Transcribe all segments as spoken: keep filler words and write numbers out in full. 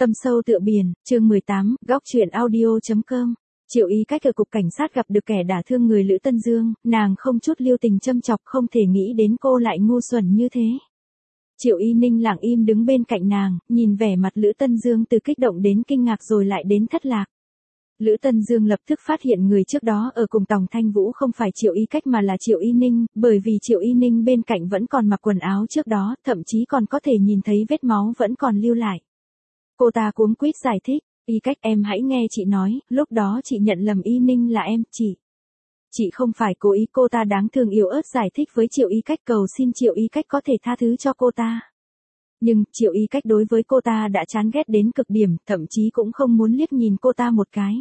Tâm sâu tựa biển, chương mười tám, góc truyện audio.com. Triệu Ý Cách ở cục cảnh sát gặp được kẻ đả thương người Lữ Tân Dương, nàng không chút lưu tình châm chọc, không thể nghĩ đến cô lại ngu xuẩn như thế. Triệu Y Ninh lặng im đứng bên cạnh nàng, nhìn vẻ mặt Lữ Tân Dương từ kích động đến kinh ngạc rồi lại đến thất lạc. Lữ Tân Dương lập tức phát hiện người trước đó ở cùng Tòng Thanh Vũ không phải Triệu Y Cách mà là Triệu Y Ninh, bởi vì Triệu Y Ninh bên cạnh vẫn còn mặc quần áo trước đó, thậm chí còn có thể nhìn thấy vết máu vẫn còn lưu lại. Cô ta cuống quýt giải thích, Y Cách em hãy nghe chị nói, lúc đó chị nhận lầm Y Ninh là em, chị. Chị không phải cố ý, cô ta đáng thương yếu ớt giải thích với Triệu Y Cách, cầu xin Triệu Y Cách có thể tha thứ cho cô ta. Nhưng, Triệu Y Cách đối với cô ta đã chán ghét đến cực điểm, thậm chí cũng không muốn liếc nhìn cô ta một cái.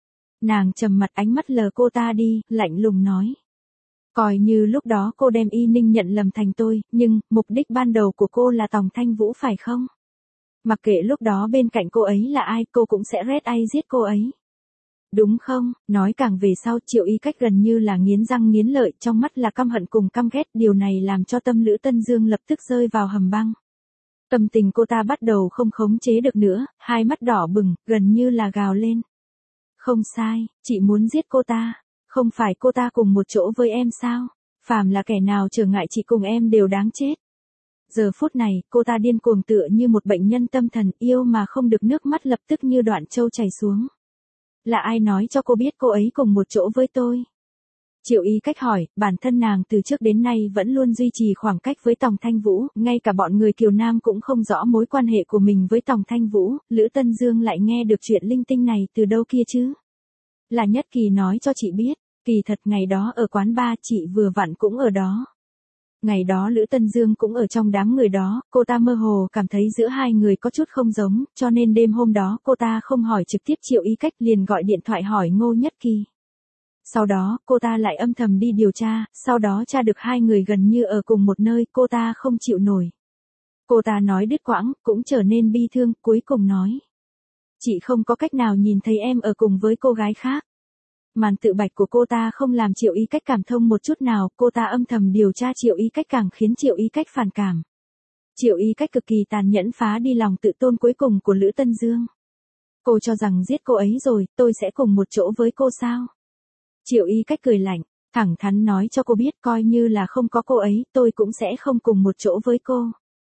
Nàng trầm mặt, ánh mắt lờ cô ta đi, lạnh lùng nói. Coi như lúc đó cô đem Y Ninh nhận lầm thành tôi, nhưng, mục đích ban đầu của cô là Tòng Thanh Vũ phải không? Mặc kệ lúc đó bên cạnh cô ấy là ai, cô cũng sẽ rét ai giết cô ấy. Đúng không? Nói càng về sau, Triệu Y Cách gần như là nghiến răng nghiến lợi, trong mắt là căm hận cùng căm ghét, điều này làm cho tâm Lữ Tân Dương lập tức rơi vào hầm băng. Tâm tình cô ta bắt đầu không khống chế được nữa, hai mắt đỏ bừng, gần như là gào lên. Không sai, chị muốn giết cô ta, không phải cô ta cùng một chỗ với em sao? Phàm là kẻ nào trở ngại chị cùng em đều đáng chết. Giờ phút này, cô ta điên cuồng tựa như một bệnh nhân tâm thần, yêu mà không được, nước mắt lập tức như đoạn trâu chảy xuống. Là ai nói cho cô biết cô ấy cùng một chỗ với tôi? Triệu Y Cách hỏi, bản thân nàng từ trước đến nay vẫn luôn duy trì khoảng cách với Tòng Thanh Vũ, ngay cả bọn người Kiều Nam cũng không rõ mối quan hệ của mình với Tòng Thanh Vũ, Lữ Tân Dương lại nghe được chuyện linh tinh này từ đâu kia chứ? Là Nhất Kỳ nói cho chị biết, kỳ thật ngày đó ở quán bar chị vừa vặn cũng ở đó. Ngày đó Lữ Tân Dương cũng ở trong đám người đó, cô ta mơ hồ cảm thấy giữa hai người có chút không giống, cho nên đêm hôm đó cô ta không hỏi trực tiếp Triệu Y Cách, liền gọi điện thoại hỏi Ngô Nhất Kỳ. Sau đó, cô ta lại âm thầm đi điều tra, sau đó tra được hai người gần như ở cùng một nơi, cô ta không chịu nổi. Cô ta nói đứt quãng, cũng trở nên bi thương, cuối cùng nói. Chị không có cách nào nhìn thấy em ở cùng với cô gái khác. Màn tự bạch của cô ta không làm Triệu Y Cách cảm thông một chút nào, cô ta âm thầm điều tra Triệu Y Cách càng khiến Triệu Y Cách phản cảm. Triệu Y Cách cực kỳ tàn nhẫn phá đi lòng tự tôn cuối cùng của Lữ Tân Dương. Cô cho rằng giết cô ấy rồi, tôi sẽ cùng một chỗ với cô sao? Triệu Y Cách cười lạnh, thẳng thắn nói cho cô biết, coi như là không có cô ấy, tôi cũng sẽ không cùng một chỗ với cô.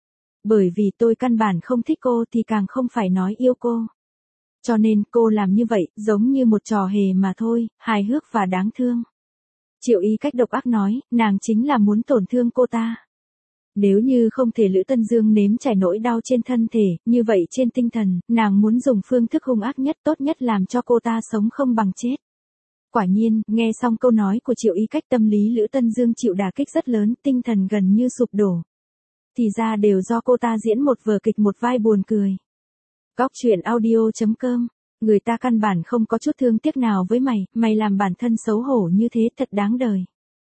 Bởi vì tôi căn bản không thích cô thì càng không phải nói yêu cô. Cho nên cô làm như vậy, giống như một trò hề mà thôi, hài hước và đáng thương. Triệu Y Cách độc ác nói, nàng chính là muốn tổn thương cô ta. Nếu như không thể Lữ Tân Dương nếm trải nỗi đau trên thân thể, như vậy trên tinh thần, nàng muốn dùng phương thức hung ác nhất, tốt nhất làm cho cô ta sống không bằng chết. Quả nhiên, nghe xong câu nói của Triệu Y Cách, tâm lý Lữ Tân Dương chịu đả kích rất lớn, tinh thần gần như sụp đổ. Thì ra đều do cô ta diễn một vở kịch, một vai buồn cười. Góc truyện audio.com, người ta căn bản không có chút thương tiếc nào với mày, mày làm bản thân xấu hổ như thế thật đáng đời.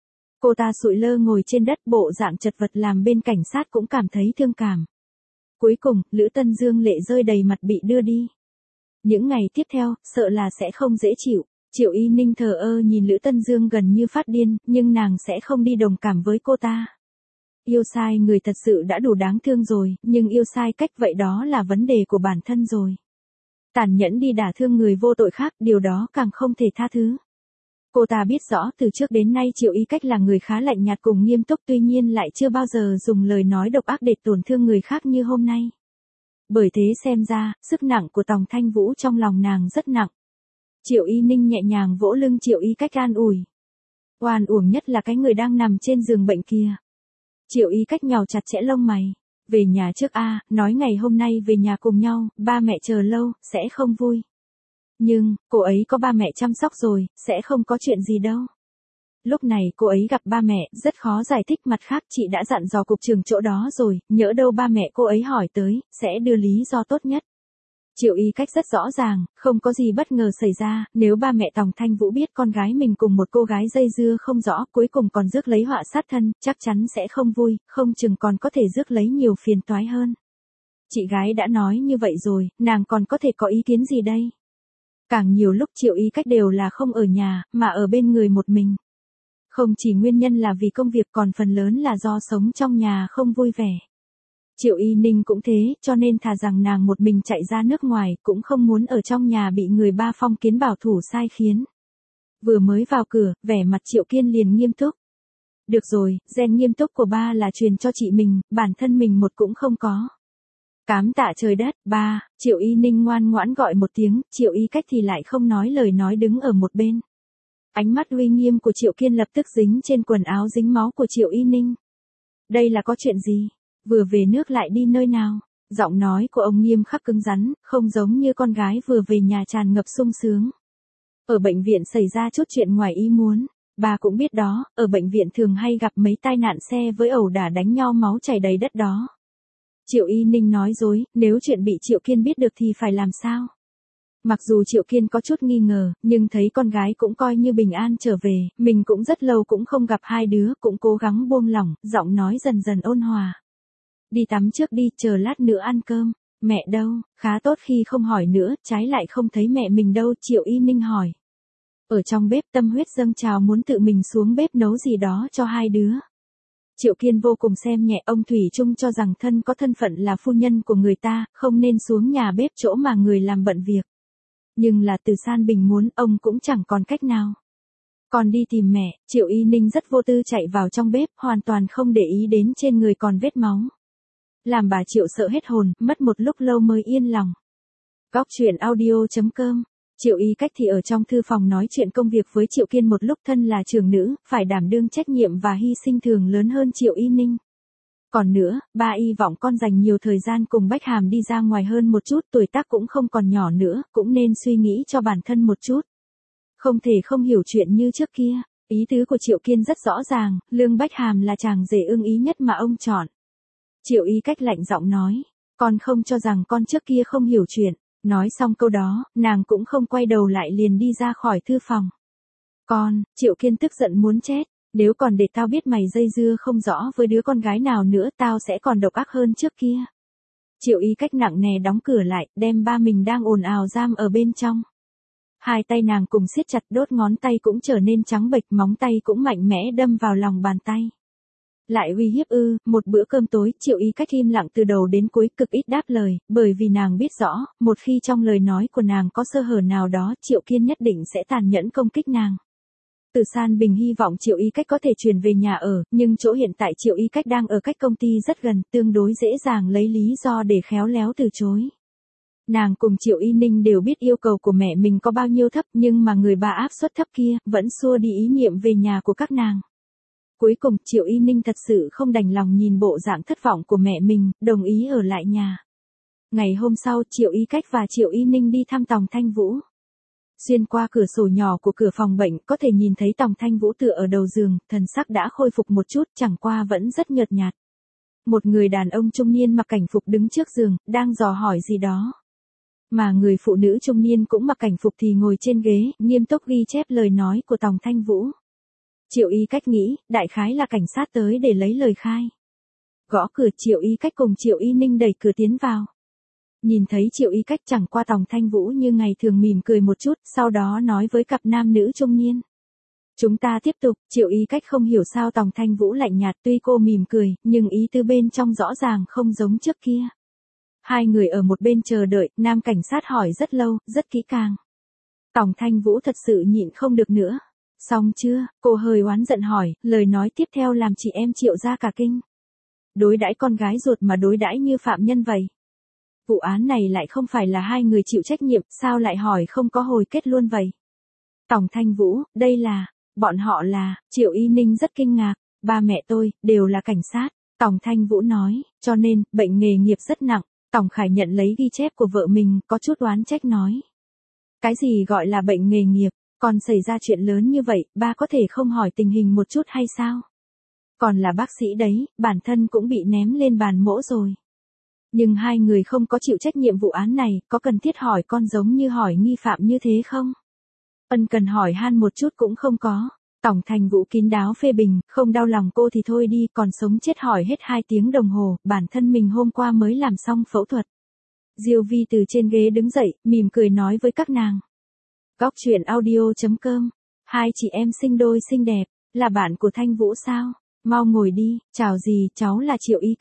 Cô ta sụi lơ ngồi trên đất, bộ dạng chật vật làm bên cảnh sát cũng cảm thấy thương cảm. Cuối cùng, Lữ Tân Dương lệ rơi đầy mặt bị đưa đi. Những ngày tiếp theo, sợ là sẽ không dễ chịu. Triệu Y Ninh thờ ơ nhìn Lữ Tân Dương gần như phát điên, nhưng nàng sẽ không đi đồng cảm với cô ta. Yêu sai người thật sự đã đủ đáng thương rồi, nhưng yêu sai cách vậy đó là vấn đề của bản thân rồi. Tàn nhẫn đi đả thương người vô tội khác, điều đó càng không thể tha thứ. Cô ta biết rõ từ trước đến nay Triệu Y Cách là người khá lạnh nhạt cùng nghiêm túc, tuy nhiên lại chưa bao giờ dùng lời nói độc ác để tổn thương người khác như hôm nay. Bởi thế xem ra, sức nặng của Tòng Thanh Vũ trong lòng nàng rất nặng. Triệu Y Ninh nhẹ nhàng vỗ lưng Triệu Y Cách an ủi. Oan uổng nhất là cái người đang nằm trên giường bệnh kia. Triệu Y Cách nhào chặt chẽ lông mày. Về nhà trước a, nói ngày hôm nay về nhà cùng nhau, ba mẹ chờ lâu, sẽ không vui. Nhưng, cô ấy có ba mẹ chăm sóc rồi, sẽ không có chuyện gì đâu. Lúc này cô ấy gặp ba mẹ, rất khó giải thích, mặt khác chị đã dặn dò cục trưởng chỗ đó rồi, nhỡ đâu ba mẹ cô ấy hỏi tới, sẽ đưa lý do tốt nhất. Triệu Y Cách rất rõ ràng, không có gì bất ngờ xảy ra, nếu ba mẹ Tòng Thanh Vũ biết con gái mình cùng một cô gái dây dưa không rõ, cuối cùng còn rước lấy họa sát thân, chắc chắn sẽ không vui, không chừng còn có thể rước lấy nhiều phiền toái hơn. Chị gái đã nói như vậy rồi, nàng còn có thể có ý kiến gì đây? Càng nhiều lúc Triệu Y Cách đều là không ở nhà, mà ở bên người một mình. Không chỉ nguyên nhân là vì công việc, còn phần lớn là do sống trong nhà không vui vẻ. Triệu Y Ninh cũng thế, cho nên thà rằng nàng một mình chạy ra nước ngoài, cũng không muốn ở trong nhà bị người ba phong kiến bảo thủ sai khiến. Vừa mới vào cửa, vẻ mặt Triệu Kiên liền nghiêm túc. Được rồi, gen nghiêm túc của ba là truyền cho chị mình, bản thân mình một cũng không có. Cám tạ trời đất, ba, Triệu Y Ninh ngoan ngoãn gọi một tiếng, Triệu Y Cách thì lại không nói lời nói đứng ở một bên. Ánh mắt uy nghiêm của Triệu Kiên lập tức dính trên quần áo dính máu của Triệu Y Ninh. Đây là có chuyện gì? Vừa về nước lại đi nơi nào? Giọng nói của ông nghiêm khắc cứng rắn, không giống như con gái vừa về nhà tràn ngập sung sướng. Ở bệnh viện xảy ra chút chuyện ngoài ý muốn. Bà cũng biết đó, ở bệnh viện thường hay gặp mấy tai nạn xe với ẩu đả đánh nhau máu chảy đầy đất đó. Triệu Y Ninh nói dối, nếu chuyện bị Triệu Kiên biết được thì phải làm sao? Mặc dù Triệu Kiên có chút nghi ngờ, nhưng thấy con gái cũng coi như bình an trở về, mình cũng rất lâu cũng không gặp hai đứa, cũng cố gắng buông lỏng, giọng nói dần dần ôn hòa. Đi tắm trước đi, chờ lát nữa ăn cơm. Mẹ đâu? Khá tốt khi không hỏi nữa, trái lại không thấy mẹ mình đâu, Triệu Y Ninh hỏi. Ở trong bếp tâm huyết dâng trào muốn tự mình xuống bếp nấu gì đó cho hai đứa. Triệu Kiên vô cùng xem nhẹ, ông Thủy Chung cho rằng thân có thân phận là phu nhân của người ta, không nên xuống nhà bếp chỗ mà người làm bận việc. Nhưng là Từ San Bình muốn, ông cũng chẳng còn cách nào. Còn đi tìm mẹ, Triệu Y Ninh rất vô tư chạy vào trong bếp, hoàn toàn không để ý đến trên người còn vết máu. Làm bà Triệu sợ hết hồn, mất một lúc lâu mới yên lòng. Góc truyện audio chấm com. Triệu Y Cách thì ở trong thư phòng nói chuyện công việc với Triệu Kiên một lúc, thân là trưởng nữ, phải đảm đương trách nhiệm và hy sinh thường lớn hơn Triệu Y Ninh. Còn nữa, ba y vọng con dành nhiều thời gian cùng Bách Hàm đi ra ngoài hơn một chút, tuổi tác cũng không còn nhỏ nữa, cũng nên suy nghĩ cho bản thân một chút. Không thể không hiểu chuyện như trước kia. Ý tứ của Triệu Kiên rất rõ ràng, Lương Bách Hàm là chàng rể ưng ý nhất mà ông chọn. Triệu Y Cách lạnh giọng nói, con không cho rằng con trước kia không hiểu chuyện. Nói xong câu đó, nàng cũng không quay đầu lại liền đi ra khỏi thư phòng. Con, Triệu Kiên tức giận muốn chết, nếu còn để tao biết mày dây dưa không rõ với đứa con gái nào nữa, tao sẽ còn độc ác hơn trước kia. Triệu Y Cách nặng nề đóng cửa lại, đem ba mình đang ồn ào giam ở bên trong. Hai tay nàng cùng siết chặt, đốt ngón tay cũng trở nên trắng bệch, móng tay cũng mạnh mẽ đâm vào lòng bàn tay. Lại uy hiếp ư? Một bữa cơm tối, Triệu Y Cách im lặng từ đầu đến cuối, cực ít đáp lời, bởi vì nàng biết rõ, một khi trong lời nói của nàng có sơ hở nào đó, Triệu Kiên nhất định sẽ tàn nhẫn công kích nàng. Từ San Bình hy vọng Triệu Y Cách có thể chuyển về nhà ở, nhưng chỗ hiện tại Triệu Y Cách đang ở cách công ty rất gần, tương đối dễ dàng lấy lý do để khéo léo từ chối. Nàng cùng Triệu Y Ninh đều biết yêu cầu của mẹ mình có bao nhiêu thấp, nhưng mà người bà áp suất thấp kia, vẫn xua đi ý niệm về nhà của các nàng. Cuối cùng, Triệu Y Ninh thật sự không đành lòng nhìn bộ dạng thất vọng của mẹ mình, đồng ý ở lại nhà. Ngày hôm sau, Triệu Y Cách và Triệu Y Ninh đi thăm Tòng Thanh Vũ. Xuyên qua cửa sổ nhỏ của cửa phòng bệnh, có thể nhìn thấy Tòng Thanh Vũ tựa ở đầu giường, thần sắc đã khôi phục một chút, chẳng qua vẫn rất nhợt nhạt. Một người đàn ông trung niên mặc cảnh phục đứng trước giường, đang dò hỏi gì đó. Mà người phụ nữ trung niên cũng mặc cảnh phục thì ngồi trên ghế, nghiêm túc ghi chép lời nói của Tòng Thanh Vũ. Triệu Y Cách nghĩ, đại khái là cảnh sát tới để lấy lời khai. Gõ cửa, Triệu Y Cách cùng Triệu Y Ninh đẩy cửa tiến vào. Nhìn thấy Triệu Y Cách, chẳng qua Tòng Thanh Vũ như ngày thường mỉm cười một chút, sau đó nói với cặp nam nữ trung niên. Chúng ta tiếp tục. Triệu Y Cách không hiểu sao Tòng Thanh Vũ lạnh nhạt, tuy cô mỉm cười, nhưng ý tứ bên trong rõ ràng không giống trước kia. Hai người ở một bên chờ đợi, nam cảnh sát hỏi rất lâu, rất kỹ càng. Tòng Thanh Vũ thật sự nhịn không được nữa. Xong chưa? Cô hơi oán giận hỏi, lời nói tiếp theo làm chị em Triệu ra cả kinh. Đối đãi con gái ruột mà đối đãi như phạm nhân vậy. Vụ án này lại không phải là hai người chịu trách nhiệm, sao lại hỏi không có hồi kết luôn vậy? Tòng Thanh Vũ, đây là, bọn họ là, Triệu Y Ninh rất kinh ngạc, ba mẹ tôi, đều là cảnh sát. Tòng Thanh Vũ nói, cho nên, bệnh nghề nghiệp rất nặng. Tòng Khải nhận lấy ghi chép của vợ mình, có chút oán trách nói. Cái gì gọi là bệnh nghề nghiệp? Còn xảy ra chuyện lớn như vậy, ba có thể không hỏi tình hình một chút hay sao? Còn là bác sĩ đấy, bản thân cũng bị ném lên bàn mỗ rồi. Nhưng hai người không có chịu trách nhiệm vụ án này, có cần thiết hỏi con giống như hỏi nghi phạm như thế không? Ân cần hỏi han một chút cũng không có. Tòng Thanh Vũ kín đáo phê bình, không đau lòng cô thì thôi đi, còn sống chết hỏi hết hai tiếng đồng hồ, bản thân mình hôm qua mới làm xong phẫu thuật. Diêu Vi từ trên ghế đứng dậy, mỉm cười nói với các nàng. Góc truyện audio chấm com. Hai chị em sinh đôi xinh đẹp, là bạn của Thanh Vũ sao? Mau ngồi đi, chào gì, cháu là Triệu Y Cách.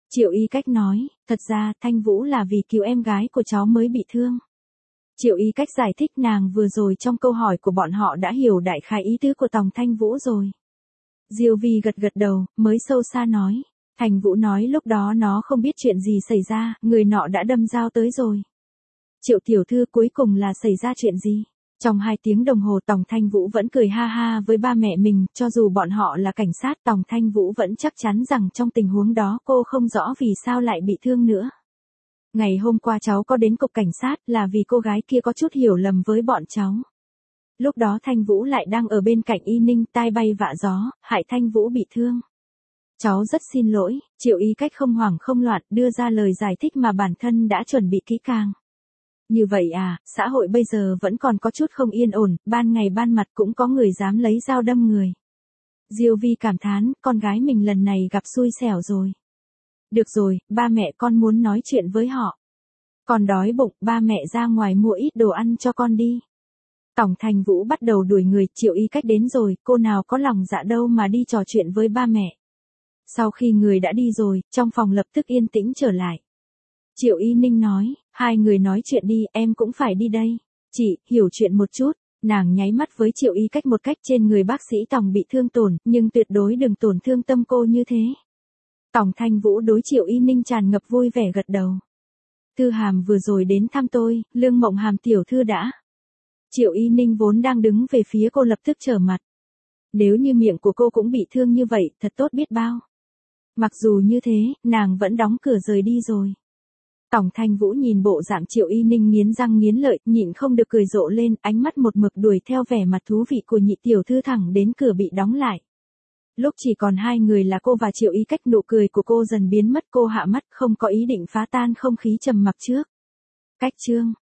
Triệu Y Cách nói, thật ra Thanh Vũ là vì cứu em gái của cháu mới bị thương. Triệu Y Cách giải thích nàng vừa rồi trong câu hỏi của bọn họ đã hiểu đại khái ý tứ của Tòng Thanh Vũ rồi. Diêu Vi gật gật đầu, mới sâu xa nói. Thanh Vũ nói lúc đó nó không biết chuyện gì xảy ra, người nọ đã đâm dao tới rồi. Triệu tiểu thư cuối cùng là xảy ra chuyện gì? Trong hai tiếng đồng hồ Tòng Thanh Vũ vẫn cười ha ha với ba mẹ mình, cho dù bọn họ là cảnh sát Tòng Thanh Vũ vẫn chắc chắn rằng trong tình huống đó cô không rõ vì sao lại bị thương nữa. Ngày hôm qua cháu có đến cục cảnh sát là vì cô gái kia có chút hiểu lầm với bọn cháu. Lúc đó Thanh Vũ lại đang ở bên cạnh Y Ninh tai bay vạ gió, hại Thanh Vũ bị thương. Cháu rất xin lỗi, Triệu Y Cách không hoảng không loạn đưa ra lời giải thích mà bản thân đã chuẩn bị kỹ càng. Như vậy à, xã hội bây giờ vẫn còn có chút không yên ổn, ban ngày ban mặt cũng có người dám lấy dao đâm người. Diêu Vi cảm thán, con gái mình lần này gặp xui xẻo rồi. Được rồi, ba mẹ con muốn nói chuyện với họ. Con đói bụng, ba mẹ ra ngoài mua ít đồ ăn cho con đi. Tòng Thanh Vũ bắt đầu đuổi người, Triệu Y Cách đến rồi, cô nào có lòng dạ đâu mà đi trò chuyện với ba mẹ. Sau khi người đã đi rồi, trong phòng lập tức yên tĩnh trở lại. Triệu Y Ninh nói, hai người nói chuyện đi, em cũng phải đi đây. Chị, hiểu chuyện một chút, nàng nháy mắt với Triệu Y Cách một cách trên người bác sĩ Tòng bị thương tổn, nhưng tuyệt đối đừng tổn thương tâm cô như thế. Tòng Thanh Vũ đối Triệu Y Ninh tràn ngập vui vẻ gật đầu. Thư Hàm vừa rồi đến thăm tôi, Lương Mộng Hàm tiểu thư đã. Triệu Y Ninh vốn đang đứng về phía cô lập tức trở mặt. Nếu như miệng của cô cũng bị thương như vậy, thật tốt biết bao. Mặc dù như thế, nàng vẫn đóng cửa rời đi rồi. Tòng Thanh Vũ nhìn bộ dạng Triệu Y Ninh nghiến răng nghiến lợi, nhịn không được cười rộ lên, ánh mắt một mực đuổi theo vẻ mặt thú vị của nhị tiểu thư thẳng đến cửa bị đóng lại. Lúc chỉ còn hai người là cô và Triệu Y Cách, nụ cười của cô dần biến mất, cô hạ mắt không có ý định phá tan không khí trầm mặc trước. Cách chương